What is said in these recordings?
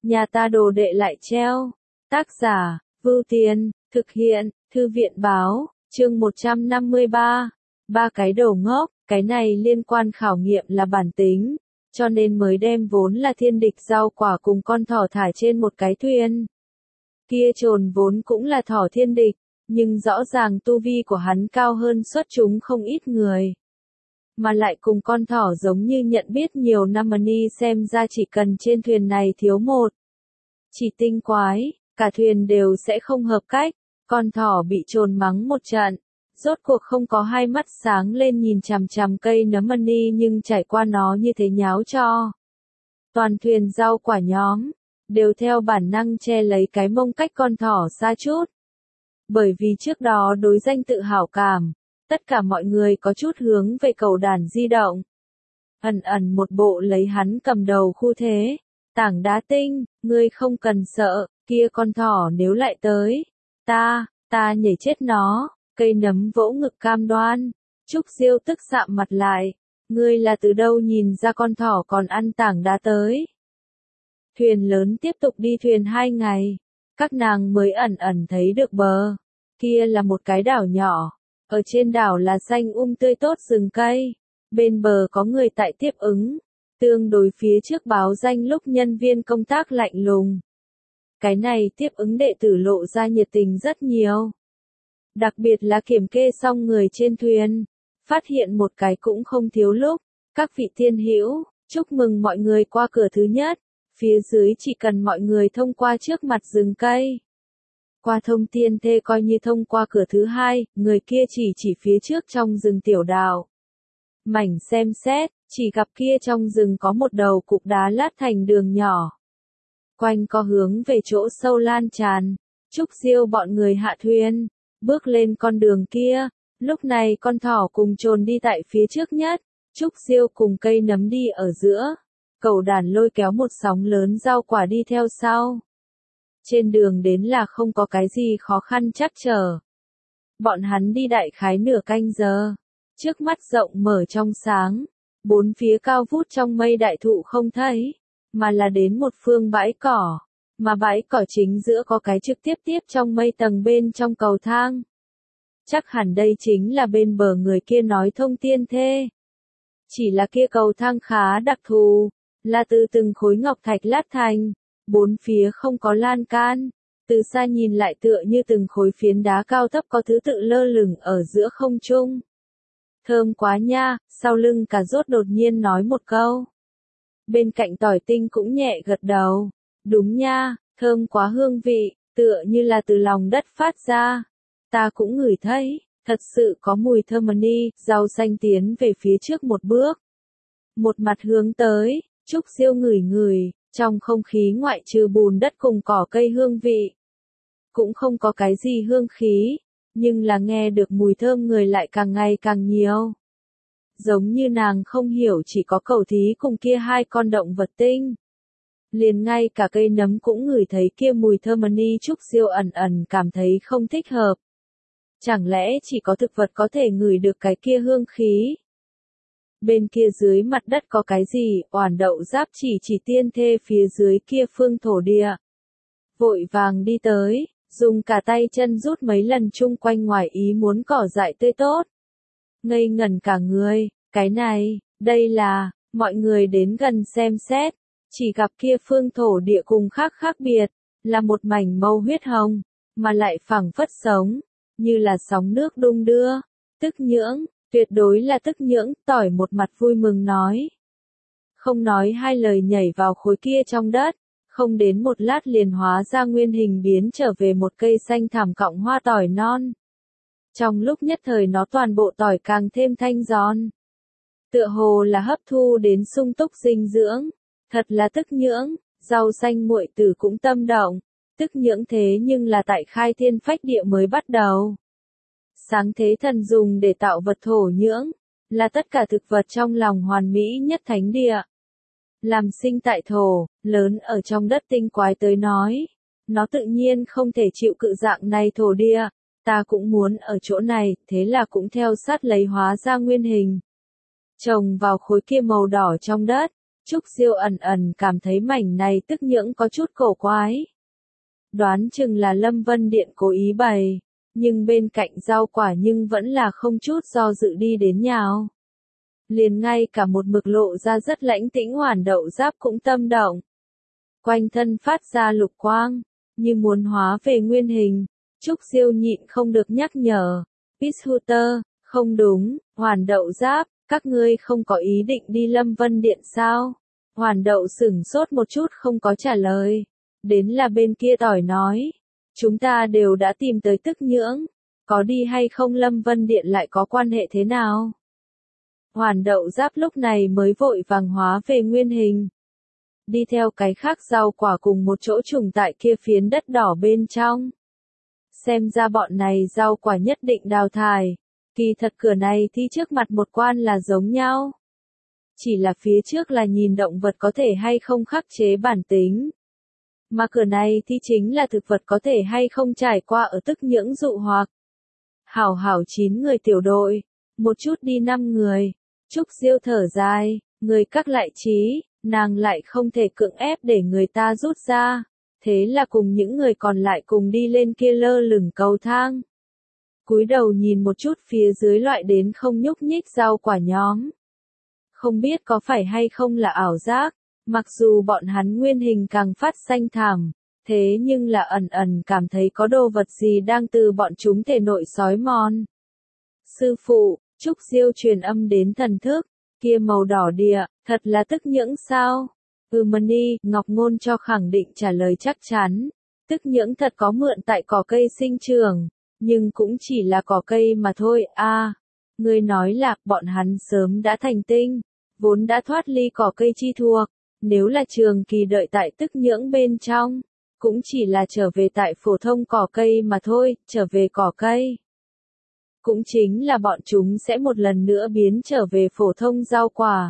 nhà ta đồ đệ lại treo. Tác giả, Vưu Tiền, thực hiện, Thư viện báo, chương 153. Ba cái đồ ngốc, cái này liên quan khảo nghiệm là bản tính, cho nên mới đem vốn là thiên địch rau quả cùng con thỏ thả trên một cái thuyền. Kia trồn vốn cũng là thỏ thiên địch, nhưng rõ ràng tu vi của hắn cao hơn xuất chúng không ít người. Mà lại cùng con thỏ giống như nhận biết nhiều năm ni xem ra chỉ cần trên thuyền này thiếu một chỉ tinh quái, cả thuyền đều sẽ không hợp cách. Con thỏ bị trồn mắng một trận, rốt cuộc không có hai mắt sáng lên nhìn chằm chằm cây nấm ni nhưng trải qua nó như thế nháo cho. Toàn thuyền rau quả nhóm, đều theo bản năng che lấy cái mông cách con thỏ xa chút. Bởi vì trước đó đối danh tự hảo cảm, tất cả mọi người có chút hướng về cầu đàn di động. Ẩn ẩn một bộ lấy hắn cầm đầu khu thế. Tảng đá tinh, ngươi không cần sợ, kia con thỏ nếu lại tới. Ta nhảy chết nó, cây nấm vỗ ngực cam đoan. Trúc Diêu tức sạm mặt lại. Ngươi là từ đâu nhìn ra con thỏ còn ăn tảng đá tới. Thuyền lớn tiếp tục đi thuyền 2 ngày. Các nàng mới ẩn ẩn thấy được bờ. Kia là một cái đảo nhỏ. Ở trên đảo là xanh tươi tốt rừng cây. Bên bờ có người tại tiếp ứng. Tương đối phía trước báo danh lúc nhân viên công tác lạnh lùng. Cái này tiếp ứng đệ tử lộ ra nhiệt tình rất nhiều. Đặc biệt là kiểm kê xong người trên thuyền. Phát hiện một cái cũng không thiếu lúc. Các vị thiên hữu, chúc mừng mọi người qua cửa thứ nhất. Phía dưới chỉ cần mọi người thông qua trước mặt rừng cây. Qua thông tiên thê coi như thông qua cửa thứ hai, người kia chỉ phía trước trong rừng tiểu đào. Mảnh xem xét, chỉ gặp kia trong rừng có một đầu cục đá lát thành đường nhỏ. Quanh co hướng về chỗ sâu lan tràn. Trúc Diêu bọn người hạ thuyền, bước lên con đường kia. Lúc này con thỏ cùng trồn đi tại phía trước nhất. Trúc Diêu cùng cây nấm đi ở giữa. Cẩu đàn lôi kéo một sóng lớn rau quả đi theo sau. Trên đường đến là không có cái gì khó khăn trắc trở. Bọn hắn đi đại khái nửa canh giờ. Trước mắt rộng mở trong sáng. Bốn phía cao vút trong mây đại thụ không thấy. Mà là đến một phương bãi cỏ. Mà bãi cỏ chính giữa có cái trực tiếp trong mây tầng bên trong cầu thang. Chắc hẳn đây chính là bên bờ người kia nói thông tiên thê. Chỉ là kia cầu thang khá đặc thù. Là từ từng khối ngọc thạch lát thành. Bốn phía không có lan can. Từ xa nhìn lại tựa như từng khối phiến đá cao thấp có thứ tự lơ lửng ở giữa không trung. Thơm quá nha, sau lưng cà rốt đột nhiên nói một câu. Bên cạnh tỏi tinh cũng nhẹ gật đầu. Đúng nha, thơm quá hương vị, tựa như là từ lòng đất phát ra. Ta cũng ngửi thấy, thật sự có mùi thơm ni, rau xanh tiến về phía trước một bước. Một mặt hướng tới, Trúc Diêu ngửi, trong không khí ngoại trừ bùn đất cùng cỏ cây hương vị. Cũng không có cái gì hương khí. Nhưng là nghe được mùi thơm người lại càng ngày càng nhiều. Giống như nàng không hiểu chỉ có cẩu thí cùng kia hai con động vật tinh. Liền ngay cả cây nấm cũng ngửi thấy kia mùi thơm ni. Trúc Diêu ẩn cảm thấy không thích hợp. Chẳng lẽ chỉ có thực vật có thể ngửi được cái kia hương khí? Bên kia dưới mặt đất có cái gì? Oản Đậu Giáp chỉ tiên thê phía dưới kia phương thổ địa. Vội vàng đi tới. Dùng cả tay chân rút mấy lần chung quanh ngoài ý muốn cỏ dại tươi tốt. Ngây ngẩn cả người, cái này, đây là, mọi người đến gần xem xét. Chỉ gặp kia phương thổ địa cùng khác biệt, là một mảnh màu huyết hồng, mà lại phẳng phất sống, như là sóng nước đung đưa. Tức nhưỡng, tuyệt đối là tức nhưỡng, tỏi một mặt vui mừng nói. Không nói hai lời nhảy vào khối kia trong đất. Không đến một lát liền hóa ra nguyên hình biến trở về một cây xanh thảm cọng hoa tỏi non. Trong lúc nhất thời nó toàn bộ tỏi càng thêm thanh giòn. Tựa hồ là hấp thu đến sung túc dinh dưỡng. Thật là tức nhưỡng, rau xanh muội tử cũng tâm động. Tức nhưỡng thế nhưng là tại khai thiên phách địa mới bắt đầu. Sáng thế thần dùng để tạo vật thổ nhưỡng. Là tất cả thực vật trong lòng hoàn mỹ nhất thánh địa. Làm sinh tại thổ, lớn ở trong đất tinh quái tới nói. Nó tự nhiên không thể chịu cự dạng này thổ địa. Ta cũng muốn ở chỗ này, thế là cũng theo sát lấy hóa ra nguyên hình. Trồng vào khối kia màu đỏ trong đất. Trúc Diêu ẩn ẩn cảm thấy mảnh này tức nhưỡng có chút cổ quái. Đoán chừng là Lâm Vân Điện cố ý bày, nhưng bên cạnh rau quả nhưng vẫn là không chút do dự đi đến nhào. Liền ngay cả một mực lộ ra rất lãnh tĩnh Hoàn Đậu Giáp cũng tâm động. Quanh thân phát ra lục quang, như muốn hóa về nguyên hình. Trúc Diêu nhịn không được nhắc nhở. Peachhuter, không đúng, Hoàn Đậu Giáp, các ngươi không có ý định đi Lâm Vân Điện sao? Hoàn Đậu sửng sốt một chút không có trả lời. Đến là bên kia tỏi nói. Chúng ta đều đã tìm tới tức nhưỡng. Có đi hay không Lâm Vân Điện lại có quan hệ thế nào? Hoàn Đậu Giáp lúc này mới vội vàng hóa về nguyên hình. Đi theo cái khác rau quả cùng một chỗ trùng tại kia phiến đất đỏ bên trong. Xem ra bọn này rau quả nhất định đào thải. Kỳ thật cửa này thì trước mặt một quan là giống nhau. Chỉ là phía trước là nhìn động vật có thể hay không khắc chế bản tính. Mà cửa này thì chính là thực vật có thể hay không trải qua ở tức nhưỡng dụ hoặc. Hảo hảo 9 người tiểu đội, một chút đi 5 người. Trúc Diêu thở dài, người các lại trí, nàng lại không thể cưỡng ép để người ta rút ra. Thế là cùng những người còn lại cùng đi lên kia lơ lửng cầu thang. Cúi đầu nhìn một chút phía dưới loại đến không nhúc nhích rau quả nhóm. Không biết có phải hay không là ảo giác, mặc dù bọn hắn nguyên hình càng phát xanh thảm, thế nhưng là ẩn ẩn cảm thấy có đồ vật gì đang từ bọn chúng thể nội xói mòn. Sư phụ, Trúc Diêu truyền âm đến thần thức, kia màu đỏ đìa, thật là tức nhưỡng sao? Mani, Ngọc Ngôn cho khẳng định trả lời chắc chắn. Tức nhưỡng thật có mượn tại cỏ cây sinh trưởng, nhưng cũng chỉ là cỏ cây mà thôi. Ngươi nói là bọn hắn sớm đã thành tinh, vốn đã thoát ly cỏ cây chi thuộc, nếu là trường kỳ đợi tại tức nhưỡng bên trong, cũng chỉ là trở về tại phổ thông cỏ cây mà thôi, trở về cỏ cây. Cũng chính là bọn chúng sẽ một lần nữa biến trở về phổ thông rau quả.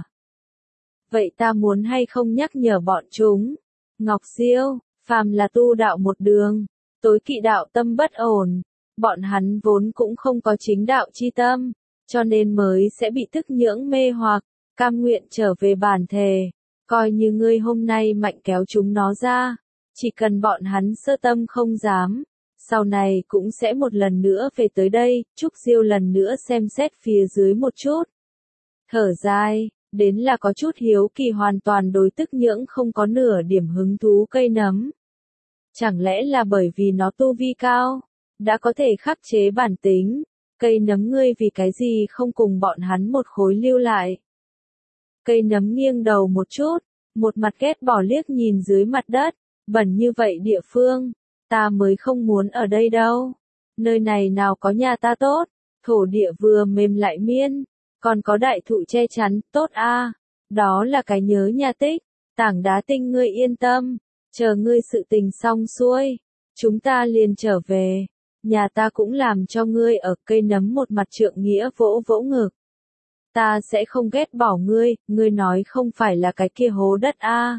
Vậy ta muốn hay không nhắc nhở bọn chúng? Ngọc Diêu, phàm là tu đạo một đường, tối kỵ đạo tâm bất ổn, bọn hắn vốn cũng không có chính đạo chi tâm, cho nên mới sẽ bị tức nhưỡng mê hoặc, cam nguyện trở về bản thể. Coi như ngươi hôm nay mạnh kéo chúng nó ra, chỉ cần bọn hắn sơ tâm không dám, sau này cũng sẽ một lần nữa về tới đây. Trúc Diêu lần nữa xem xét phía dưới một chút. Thở dài, đến là có chút hiếu kỳ hoàn toàn đối tức nhưỡng không có nửa điểm hứng thú cây nấm. Chẳng lẽ là bởi vì nó tu vi cao, đã có thể khắc chế bản tính, cây nấm ngươi vì cái gì không cùng bọn hắn một khối lưu lại. Cây nấm nghiêng đầu một chút, một mặt ghét bỏ liếc nhìn dưới mặt đất, bẩn như vậy địa phương, ta mới không muốn ở đây đâu. Nơi này nào có nhà ta tốt, thổ địa vừa mềm lại miên, còn có đại thụ che chắn, tốt a. Đó là cái nhớ nhà tích, tảng đá tinh ngươi yên tâm, chờ ngươi sự tình xong xuôi, chúng ta liền trở về, nhà ta cũng làm cho ngươi ở. Cây nấm một mặt trượng nghĩa vỗ vỗ ngực. Ta sẽ không ghét bỏ ngươi nói không phải là cái kia hố đất a.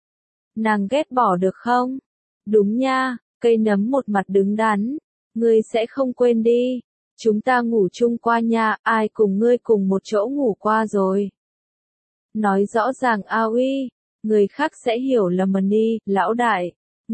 Nàng ghét bỏ được không? Đúng nha, cây nấm một mặt đứng đắn, ngươi sẽ không quên đi. Chúng ta ngủ chung qua nha, ai cùng ngươi cùng một chỗ ngủ qua rồi. Nói rõ ràng a uy, người khác sẽ hiểu lầm đi, lão đại,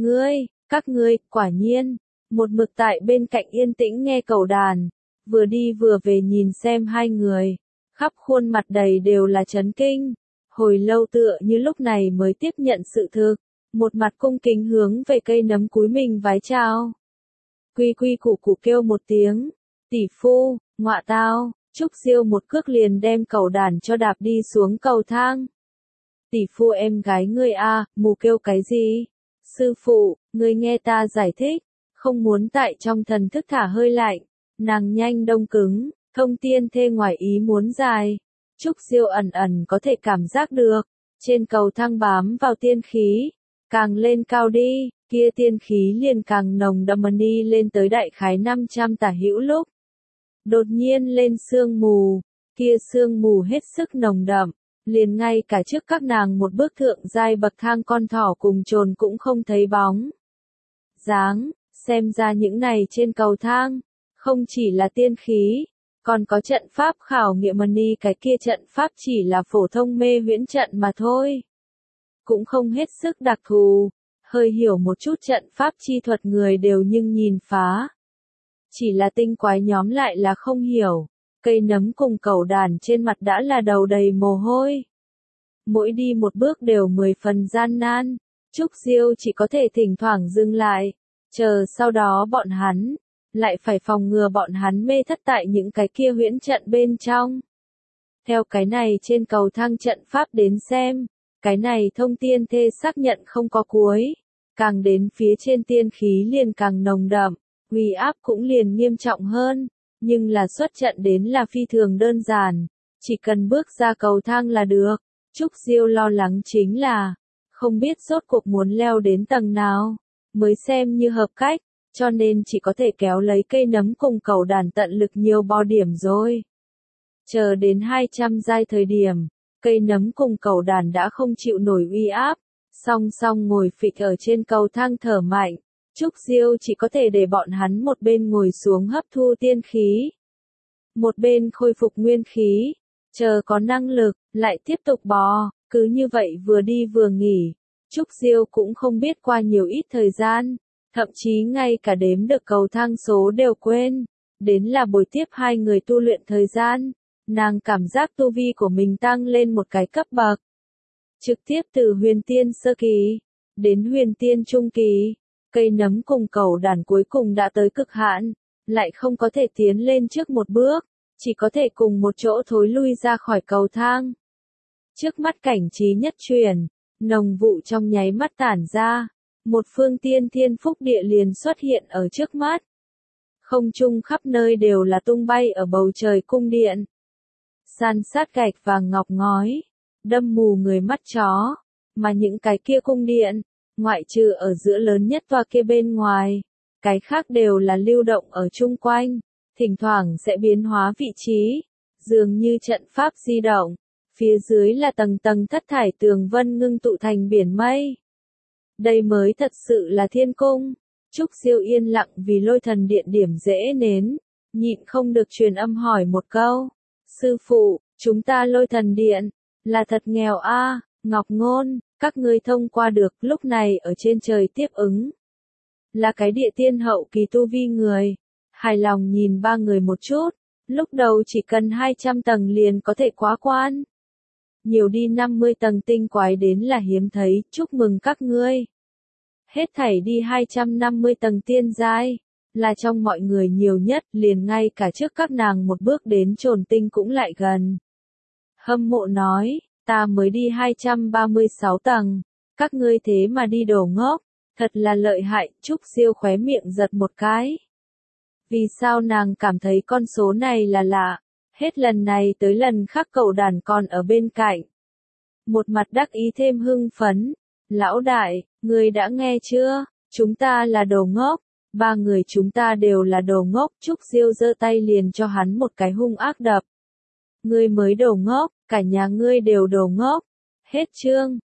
các ngươi, quả nhiên, một mực tại bên cạnh yên tĩnh nghe cầu đàn, vừa đi vừa về nhìn xem hai người, khắp khuôn mặt đầy đều là chấn kinh, hồi lâu tựa như lúc này mới tiếp nhận sự thực, một mặt cung kính hướng về cây nấm cúi mình vái chào. Quy quy củ củ kêu một tiếng. Tỷ phu, ngọa tao, Trúc Diêu một cước liền đem cầu đàn cho đạp đi xuống cầu thang. Tỷ phu em gái ngươi mù kêu cái gì? Sư phụ, ngươi nghe ta giải thích, không muốn tại trong thần thức thả hơi lạnh, nàng nhanh đông cứng, thông tiên thê ngoài ý muốn dài. Trúc Diêu ẩn ẩn có thể cảm giác được, trên cầu thang bám vào tiên khí, càng lên cao đi, kia tiên khí liền càng nồng đậm đi lên tới đại khái 500 tả hữu lúc. Đột nhiên lên sương mù, kia sương mù hết sức nồng đậm, liền ngay cả trước các nàng một bước thượng giai bậc thang con thỏ cùng trồn cũng không thấy bóng dáng, xem ra những này trên cầu thang, không chỉ là tiên khí, Còn có trận pháp khảo nghiệm money, cái kia trận pháp chỉ là phổ thông mê huyễn trận mà thôi. Cũng không hết sức đặc thù, hơi hiểu một chút trận pháp chi thuật người đều nhưng nhìn phá. Chỉ là tinh quái nhóm lại là không hiểu, cây nấm cùng cẩu đàn trên mặt đã là đầu đầy mồ hôi. Mỗi đi một bước đều 10 phần gian nan, Trúc Diêu chỉ có thể thỉnh thoảng dừng lại, chờ sau đó bọn hắn, lại phải phòng ngừa bọn hắn mê thất tại những cái kia huyễn trận bên trong. Theo cái này trên cầu thang trận pháp đến xem, cái này thông tiên thê xác nhận không có cuối, càng đến phía trên tiên khí liền càng nồng đậm, uy áp cũng liền nghiêm trọng hơn, nhưng là xuất trận đến là phi thường đơn giản, chỉ cần bước ra cầu thang là được. Trúc Diêu lo lắng chính là, không biết rốt cuộc muốn leo đến tầng nào, mới xem như hợp cách, cho nên chỉ có thể kéo lấy cây nấm cùng cẩu đàn tận lực nhiều bo điểm rồi. Chờ đến 200 giai thời điểm, cây nấm cùng cẩu đàn đã không chịu nổi uy áp, song song ngồi phịch ở trên cầu thang thở mạnh, Trúc Diêu chỉ có thể để bọn hắn một bên ngồi xuống hấp thu tiên khí, một bên khôi phục nguyên khí, chờ có năng lực, lại tiếp tục bò, cứ như vậy vừa đi vừa nghỉ. Trúc Diêu cũng không biết qua nhiều ít thời gian, thậm chí ngay cả đếm được cầu thang số đều quên, đến là buổi tiếp hai người tu luyện thời gian, nàng cảm giác tu vi của mình tăng lên một cái cấp bậc. Trực tiếp từ huyền tiên sơ kỳ, đến huyền tiên trung kỳ, cây nấm cùng cẩu đàn cuối cùng đã tới cực hạn, lại không có thể tiến lên trước một bước, chỉ có thể cùng một chỗ thối lui ra khỏi cầu thang. Trước mắt cảnh trí nhất chuyển, nồng vụ trong nháy mắt tản ra, một phương tiên thiên phúc địa liền xuất hiện ở trước mắt. Không trung khắp nơi đều là tung bay ở bầu trời cung điện. San sát gạch vàng ngọc ngói, đâm mù người mắt chó, mà những cái kia cung điện, ngoại trừ ở giữa lớn nhất tòa kia bên ngoài, cái khác đều là lưu động ở chung quanh, thỉnh thoảng sẽ biến hóa vị trí, dường như trận pháp di động, phía dưới là tầng tầng thất thải tường vân ngưng tụ thành biển mây. Đây mới thật sự là thiên cung. Trúc Diêu yên lặng vì lôi thần điện điểm dễ nến, nhịn không được truyền âm hỏi một câu. Sư phụ, chúng ta lôi thần điện, là thật nghèo a. Ngọc Ngôn, các ngươi thông qua được lúc này ở trên trời tiếp ứng. Là cái địa tiên hậu kỳ tu vi người. Hài lòng nhìn ba người một chút, lúc đầu chỉ cần 200 tầng liền có thể quá quan. Nhiều đi 50 tầng tinh quái đến là hiếm thấy, chúc mừng các ngươi. Hết thảy đi 250 tầng tiên giai, là trong mọi người nhiều nhất, liền ngay cả trước các nàng một bước đến trồn tinh cũng lại gần. Hâm mộ nói, ta mới đi 236 tầng, các ngươi thế mà đi đồ ngốc, thật là lợi hại. Trúc Diêu khóe miệng giật một cái. Vì sao nàng cảm thấy con số này là lạ, hết lần này tới lần khác cậu đàn còn ở bên cạnh. Một mặt đắc ý thêm hưng phấn, lão đại, ngươi đã nghe chưa, chúng ta là đồ ngốc, ba người chúng ta đều là đồ ngốc. Trúc Diêu giơ tay liền cho hắn một cái hung ác đập. Ngươi mới đồ ngốc, cả nhà ngươi đều đồ ngốc. Hết chương.